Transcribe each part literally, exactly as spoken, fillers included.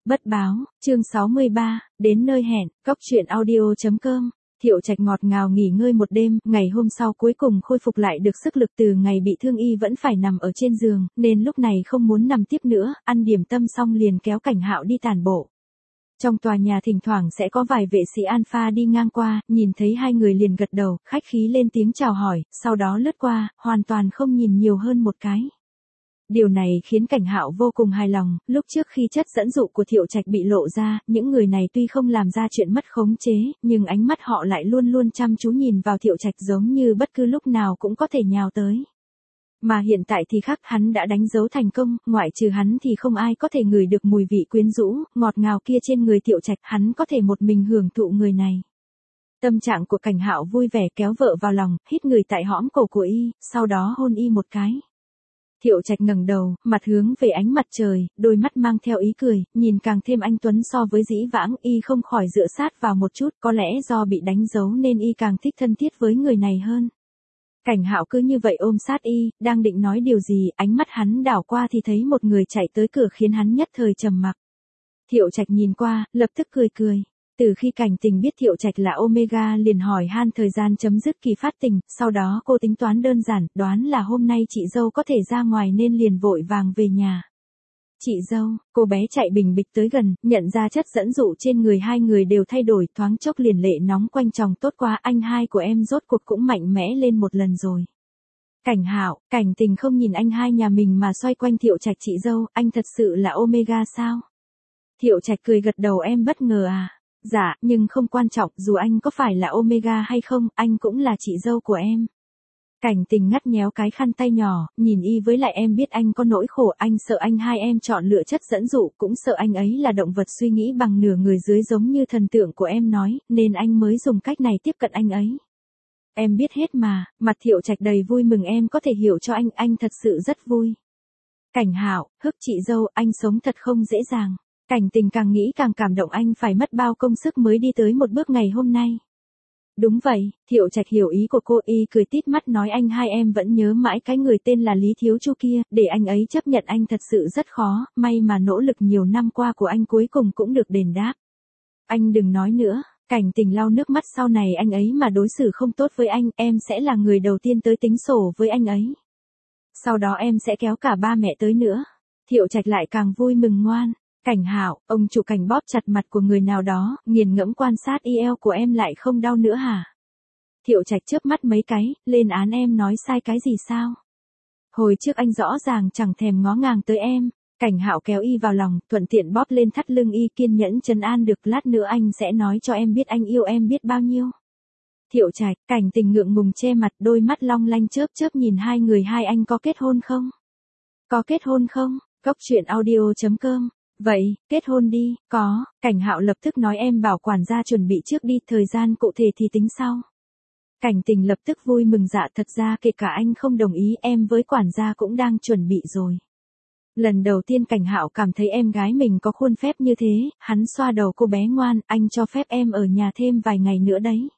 Bất báo, chương sáu mươi ba, đến nơi hẹn, cóc truyện audio chấm com. Thiệu Trạch ngọt ngào nghỉ ngơi một đêm, ngày hôm sau cuối cùng khôi phục lại được sức lực từ ngày bị thương y vẫn phải nằm ở trên giường, nên lúc này không muốn nằm tiếp nữa, ăn điểm tâm xong liền kéo Cảnh Hạo đi tản bộ. Trong tòa nhà thỉnh thoảng sẽ có vài vệ sĩ Alpha đi ngang qua, nhìn thấy hai người liền gật đầu, khách khí lên tiếng chào hỏi, sau đó lướt qua, hoàn toàn không nhìn nhiều hơn một cái. Điều này khiến Cảnh Hạo vô cùng hài lòng, lúc trước khi chất dẫn dụ của Thiệu Trạch bị lộ ra, những người này tuy không làm ra chuyện mất khống chế, nhưng ánh mắt họ lại luôn luôn chăm chú nhìn vào Thiệu Trạch giống như bất cứ lúc nào cũng có thể nhào tới. Mà hiện tại thì khác, hắn đã đánh dấu thành công, ngoại trừ hắn thì không ai có thể ngửi được mùi vị quyến rũ, ngọt ngào kia trên người Thiệu Trạch, hắn có thể một mình hưởng thụ người này. Tâm trạng của Cảnh Hạo vui vẻ kéo vợ vào lòng, hít người tại hõm cổ của y, sau đó hôn y một cái. Thiệu Trạch ngẩng đầu, mặt hướng về ánh mặt trời, đôi mắt mang theo ý cười, nhìn càng thêm anh tuấn so với dĩ vãng, y không khỏi dựa sát vào một chút, có lẽ do bị đánh dấu nên y càng thích thân thiết với người này hơn. Cảnh Hạo cứ như vậy ôm sát y, đang định nói điều gì, ánh mắt hắn đảo qua thì thấy một người chạy tới cửa khiến hắn nhất thời trầm mặc. Thiệu Trạch nhìn qua, lập tức cười cười. Từ khi Cảnh Tình biết Thiệu Trạch là Omega liền hỏi han thời gian chấm dứt kỳ phát tình, sau đó cô tính toán đơn giản, đoán là hôm nay chị dâu có thể ra ngoài nên liền vội vàng về nhà. Chị dâu, cô bé chạy bình bịch tới gần, nhận ra chất dẫn dụ trên người hai người đều thay đổi, thoáng chốc liền lệ nóng quanh chồng, tốt quá, anh hai của em rốt cuộc cũng mạnh mẽ lên một lần rồi. Cảnh Hạo, Cảnh Tình không nhìn anh hai nhà mình mà xoay quanh Thiệu Trạch, chị dâu, anh thật sự là Omega sao? Thiệu Trạch cười gật đầu, em bất ngờ à? Dạ, nhưng không quan trọng, dù anh có phải là Omega hay không, anh cũng là chị dâu của em. Cảnh Tình ngắt nhéo cái khăn tay nhỏ, nhìn y, với lại em biết anh có nỗi khổ, anh sợ anh hai em chọn lựa chất dẫn dụ, cũng sợ anh ấy là động vật suy nghĩ bằng nửa người dưới giống như thần tượng của em nói, nên anh mới dùng cách này tiếp cận anh ấy. Em biết hết mà, mặt Thiệu Trạch đầy vui mừng, em có thể hiểu cho anh, anh thật sự rất vui. Cảnh Hạo, hức chị dâu, anh sống thật không dễ dàng. Cảnh Tình càng nghĩ càng cảm động, anh phải mất bao công sức mới đi tới một bước ngày hôm nay. Đúng vậy, Thiệu Trạch hiểu ý của cô, y cười tít mắt nói, anh hai em vẫn nhớ mãi cái người tên là Lý Thiếu Chu kia, để anh ấy chấp nhận anh thật sự rất khó, may mà nỗ lực nhiều năm qua của anh cuối cùng cũng được đền đáp. Anh đừng nói nữa. Cảnh Tình lau nước mắt, sau này anh ấy mà đối xử không tốt với anh, em sẽ là người đầu tiên tới tính sổ với anh ấy. Sau đó em sẽ kéo cả ba mẹ tới nữa. Thiệu Trạch lại càng vui mừng, ngoan. Cảnh Hạo, ông chủ Cảnh bóp chặt mặt của người nào đó, nghiền ngẫm quan sát, y eo của em lại không đau nữa hả? Thiệu Trạch chớp mắt mấy cái, lên án, em nói sai cái gì sao? Hồi trước anh rõ ràng chẳng thèm ngó ngàng tới em. Cảnh Hạo kéo y vào lòng, thuận tiện bóp lên thắt lưng y, kiên nhẫn trấn an, được, lát nữa anh sẽ nói cho em biết anh yêu em biết bao nhiêu. Thiệu Trạch, Cảnh Tình ngượng ngùng che mặt, đôi mắt long lanh chớp chớp nhìn hai người, hai anh có kết hôn không? Có kết hôn không? Cóc truyện audio chấm com. Vậy, kết hôn đi. Có. Cảnh Hạo lập tức nói, em bảo quản gia chuẩn bị trước đi, thời gian cụ thể thì tính sau. Cảnh Tình lập tức vui mừng, dạ, thật ra kể cả anh không đồng ý, em với quản gia cũng đang chuẩn bị rồi. Lần đầu tiên Cảnh Hạo cảm thấy em gái mình có khuôn phép như thế, hắn xoa đầu cô bé, ngoan, anh cho phép em ở nhà thêm vài ngày nữa đấy.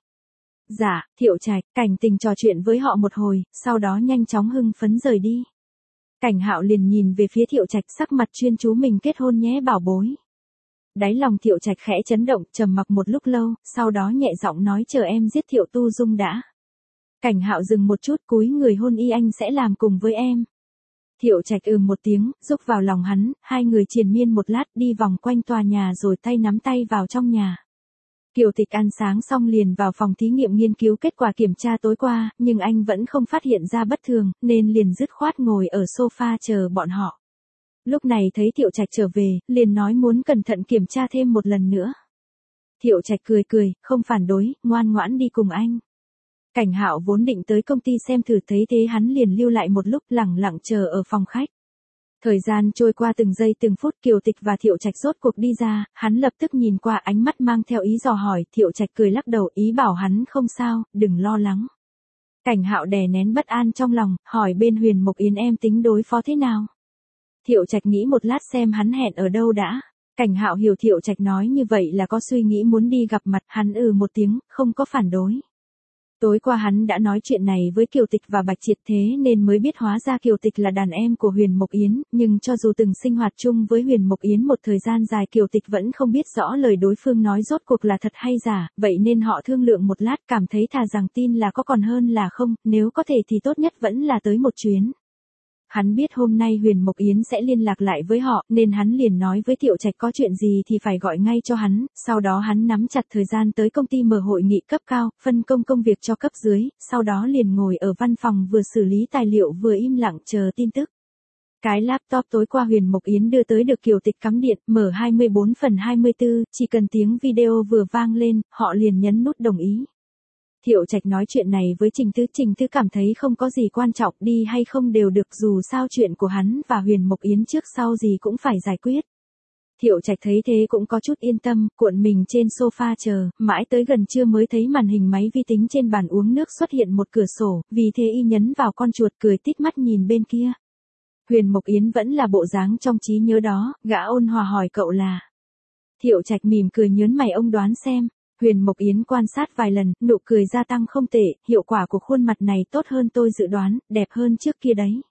Dạ. Thiệu Trạch, Cảnh Tình trò chuyện với họ một hồi, sau đó nhanh chóng hưng phấn rời đi. Cảnh Hạo liền nhìn về phía Thiệu Trạch, sắc mặt chuyên chú, mình kết hôn nhé bảo bối. Đáy lòng Thiệu Trạch khẽ chấn động, trầm mặc một lúc lâu, sau đó nhẹ giọng nói, chờ em giết Thiệu Tu Dung đã. Cảnh Hạo dừng một chút, cúi người hôn y, anh sẽ làm cùng với em. Thiệu Trạch ừm một tiếng, rúc vào lòng hắn, hai người triền miên một lát, đi vòng quanh tòa nhà rồi tay nắm tay vào trong nhà. Kiều Tịch ăn sáng xong liền vào phòng thí nghiệm nghiên cứu kết quả kiểm tra tối qua, nhưng anh vẫn không phát hiện ra bất thường, nên liền dứt khoát ngồi ở sofa chờ bọn họ. Lúc này thấy Thiệu Trạch trở về, liền nói muốn cẩn thận kiểm tra thêm một lần nữa. Thiệu Trạch cười cười, không phản đối, ngoan ngoãn đi cùng anh. Cảnh Hạo vốn định tới công ty xem thử, thấy thế hắn liền lưu lại một lúc, lẳng lặng chờ ở phòng khách. Thời gian trôi qua từng giây từng phút, Kiều Tịch và Thiệu Trạch rốt cuộc đi ra, hắn lập tức nhìn qua, ánh mắt mang theo ý dò hỏi, Thiệu Trạch cười lắc đầu, ý bảo hắn không sao, đừng lo lắng. Cảnh Hạo đè nén bất an trong lòng, hỏi bên Huyền Mộc Yến em tính đối phó thế nào? Thiệu Trạch nghĩ một lát xem hắn hẹn ở đâu đã. Cảnh Hạo hiểu Thiệu Trạch nói như vậy là có suy nghĩ muốn đi gặp mặt, hắn ừ một tiếng, không có phản đối. Tối qua hắn đã nói chuyện này với Kiều Tịch và Bạch Triệt thế nên mới biết hóa ra Kiều Tịch là đàn em của Huyền Mộc Yến, nhưng cho dù từng sinh hoạt chung với Huyền Mộc Yến một thời gian dài Kiều Tịch vẫn không biết rõ lời đối phương nói rốt cuộc là thật hay giả, vậy nên họ thương lượng một lát cảm thấy thà rằng tin là có còn hơn là không, nếu có thể thì tốt nhất vẫn là tới một chuyến. Hắn biết hôm nay Huyền Mộc Yến sẽ liên lạc lại với họ, nên hắn liền nói với Thiệu Trạch có chuyện gì thì phải gọi ngay cho hắn, sau đó hắn nắm chặt thời gian tới công ty mở hội nghị cấp cao, phân công công việc cho cấp dưới, sau đó liền ngồi ở văn phòng vừa xử lý tài liệu vừa im lặng chờ tin tức. Cái laptop tối qua Huyền Mộc Yến đưa tới được Kiều Tịch cắm điện, mở hai mươi bốn phần hai mươi tư, chỉ cần tiếng video vừa vang lên, họ liền nhấn nút đồng ý. Thiệu Trạch nói chuyện này với Trình Tứ, Trình Tứ cảm thấy không có gì quan trọng, đi hay không đều được, dù sao chuyện của hắn và Huyền Mộc Yến trước sau gì cũng phải giải quyết. Thiệu Trạch thấy thế cũng có chút yên tâm, cuộn mình trên sofa chờ, mãi tới gần trưa mới thấy màn hình máy vi tính trên bàn uống nước xuất hiện một cửa sổ, vì thế y nhấn vào con chuột cười tít mắt nhìn bên kia. Huyền Mộc Yến vẫn là bộ dáng trong trí nhớ đó, gã ôn hòa hỏi cậu là. Thiệu Trạch mỉm cười nhớn mày, ông đoán xem. Huyền Mộc Yến quan sát vài lần, nụ cười gia tăng không tệ, hiệu quả của khuôn mặt này tốt hơn tôi dự đoán, đẹp hơn trước kia đấy.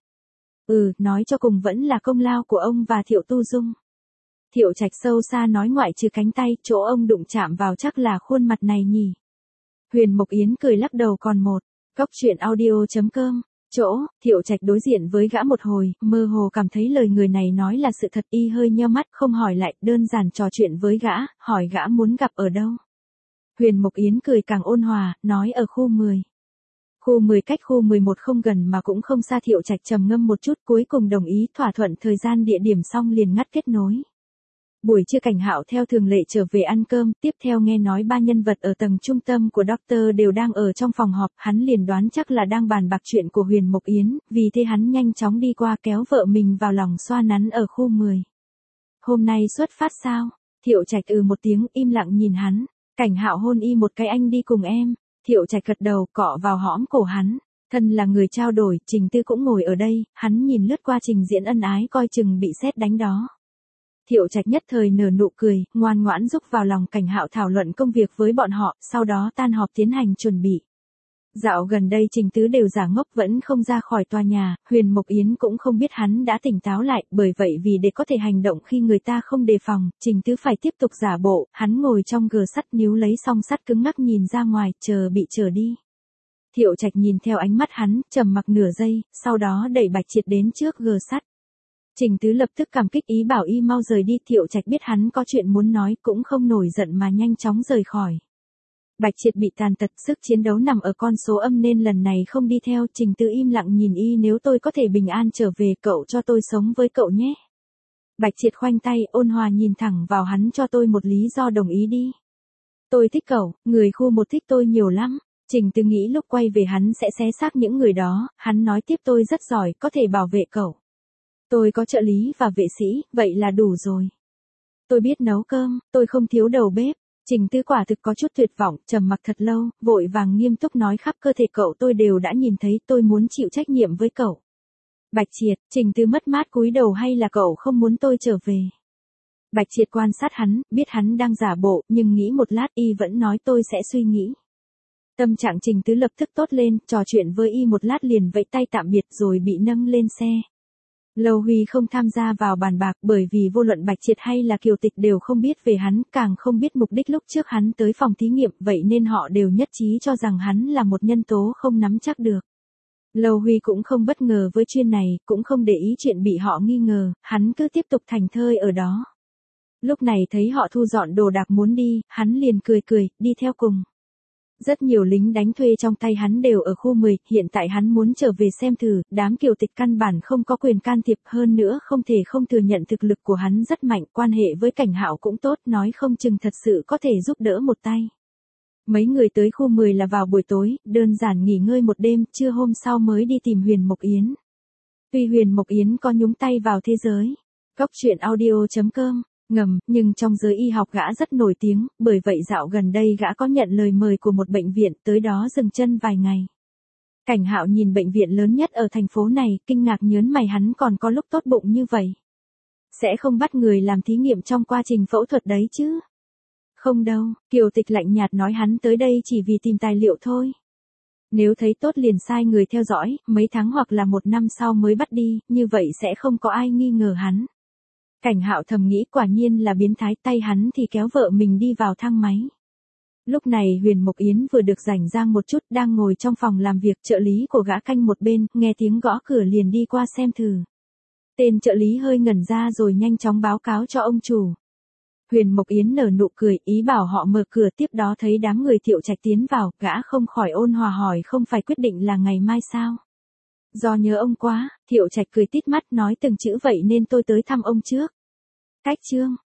Ừ, nói cho cùng vẫn là công lao của ông và Thiệu Tu Dung. Thiệu Trạch sâu xa nói, ngoại trừ cánh tay, chỗ ông đụng chạm vào chắc là khuôn mặt này nhỉ. Huyền Mộc Yến cười lắc đầu, còn một. Cốc truyện audio chấm com. Chỗ, Thiệu Trạch đối diện với gã một hồi, mơ hồ cảm thấy lời người này nói là sự thật, y hơi nheo mắt, không hỏi lại, đơn giản trò chuyện với gã, hỏi gã muốn gặp ở đâu. Huyền Mộc Yến cười càng ôn hòa, nói ở khu mười. Khu mười cách khu mười một không gần mà cũng không xa. Thiệu Trạch trầm ngâm một chút cuối cùng đồng ý, thỏa thuận thời gian địa điểm xong liền ngắt kết nối. Buổi trưa Cảnh Hạo theo thường lệ trở về ăn cơm, tiếp theo nghe nói ba nhân vật ở tầng trung tâm của Doctor đều đang ở trong phòng họp, hắn liền đoán chắc là đang bàn bạc chuyện của Huyền Mộc Yến, vì thế hắn nhanh chóng đi qua kéo vợ mình vào lòng xoa nắn ở khu mười. Hôm nay xuất phát sao? Thiệu Trạch ừ một tiếng, im lặng nhìn hắn. Cảnh Hạo hôn y một cái, anh đi cùng em. Thiệu Trạch gật đầu, cọ vào hõm cổ hắn. Thân là người trao đổi, Trình Tư cũng ngồi ở đây, hắn nhìn lướt qua trình diễn ân ái coi chừng bị sét đánh đó. Thiệu Trạch nhất thời nở nụ cười, ngoan ngoãn rúc vào lòng Cảnh Hạo thảo luận công việc với bọn họ, sau đó tan họp tiến hành chuẩn bị. Dạo gần đây Trình Tứ đều giả ngốc vẫn không ra khỏi tòa nhà, Huyền Mộc Yến cũng không biết hắn đã tỉnh táo lại, bởi vậy vì để có thể hành động khi người ta không đề phòng, Trình Tứ phải tiếp tục giả bộ, hắn ngồi trong gờ sắt níu lấy song sắt cứng ngắc nhìn ra ngoài, chờ bị trở đi. Thiệu Trạch nhìn theo ánh mắt hắn, trầm mặc nửa giây, sau đó đẩy Bạch Triệt đến trước gờ sắt. Trình Tứ lập tức cảm kích ý bảo y mau rời đi, Thiệu Trạch biết hắn có chuyện muốn nói cũng không nổi giận mà nhanh chóng rời khỏi. Bạch Triệt bị tàn tật, sức chiến đấu nằm ở con số âm nên lần này không đi theo. Trình Tứ im lặng nhìn y, nếu tôi có thể bình an trở về cậu cho tôi sống với cậu nhé. Bạch Triệt khoanh tay, ôn hòa nhìn thẳng vào hắn, cho tôi một lý do đồng ý đi. Tôi thích cậu, người khu một thích tôi nhiều lắm. Trình Tứ nghĩ lúc quay về hắn sẽ xé xác những người đó, hắn nói tiếp tôi rất giỏi, có thể bảo vệ cậu. Tôi có trợ lý và vệ sĩ, vậy là đủ rồi. Tôi biết nấu cơm, tôi không thiếu đầu bếp. Trình Tứ quả thực có chút tuyệt vọng, trầm mặc thật lâu, vội vàng nghiêm túc nói khắp cơ thể cậu tôi đều đã nhìn thấy, tôi muốn chịu trách nhiệm với cậu. Bạch Triệt, Trình Tứ mất mát cúi đầu, hay là cậu không muốn tôi trở về? Bạch Triệt quan sát hắn, biết hắn đang giả bộ, nhưng nghĩ một lát y vẫn nói tôi sẽ suy nghĩ. Tâm trạng Trình Tứ lập tức tốt lên, trò chuyện với y một lát liền vẫy tay tạm biệt rồi bị nâng lên xe. Lâu Huy không tham gia vào bàn bạc bởi vì vô luận Bạch Triệt hay là Kiều Tịch đều không biết về hắn, càng không biết mục đích lúc trước hắn tới phòng thí nghiệm, vậy nên họ đều nhất trí cho rằng hắn là một nhân tố không nắm chắc được. Lâu Huy cũng không bất ngờ với chuyện này, cũng không để ý chuyện bị họ nghi ngờ, hắn cứ tiếp tục thành thơi ở đó. Lúc này thấy họ thu dọn đồ đạc muốn đi, hắn liền cười cười, đi theo cùng. Rất nhiều lính đánh thuê trong tay hắn đều ở khu mười, hiện tại hắn muốn trở về xem thử, đám Kiều Tịch căn bản không có quyền can thiệp, hơn nữa không thể không thừa nhận thực lực của hắn rất mạnh, quan hệ với Cảnh Hạo cũng tốt, nói không chừng thật sự có thể giúp đỡ một tay. Mấy người tới khu mười là vào buổi tối, đơn giản nghỉ ngơi một đêm, trưa hôm sau mới đi tìm Huyền Mộc Yến. Tuy Huyền Mộc Yến có nhúng tay vào thế giới, cốc truyện audio chấm com, ngầm, nhưng trong giới y học gã rất nổi tiếng, bởi vậy dạo gần đây gã có nhận lời mời của một bệnh viện, tới đó dừng chân vài ngày. Cảnh Hạo nhìn bệnh viện lớn nhất ở thành phố này, kinh ngạc nhớn mày, hắn còn có lúc tốt bụng như vậy. Sẽ không bắt người làm thí nghiệm trong quá trình phẫu thuật đấy chứ? Không đâu, Kiều Tịch lạnh nhạt nói, hắn tới đây chỉ vì tìm tài liệu thôi. Nếu thấy tốt liền sai người theo dõi, mấy tháng hoặc là một năm sau mới bắt đi, như vậy sẽ không có ai nghi ngờ hắn. Cảnh Hạo thầm nghĩ quả nhiên là biến thái, tay hắn thì kéo vợ mình đi vào thang máy. Lúc này Huyền Mộc Yến vừa được rảnh rang một chút, đang ngồi trong phòng làm việc, trợ lý của gã canh một bên, nghe tiếng gõ cửa liền đi qua xem thử. Tên trợ lý hơi ngẩn ra rồi nhanh chóng báo cáo cho ông chủ. Huyền Mộc Yến nở nụ cười, ý bảo họ mở cửa, tiếp đó thấy đám người Thiệu Trạch tiến vào, gã không khỏi ôn hòa hỏi không phải quyết định là ngày mai sao? Do nhớ ông quá, Thiệu Trạch cười tít mắt nói từng chữ vậy nên tôi tới thăm ông trước. Cách chương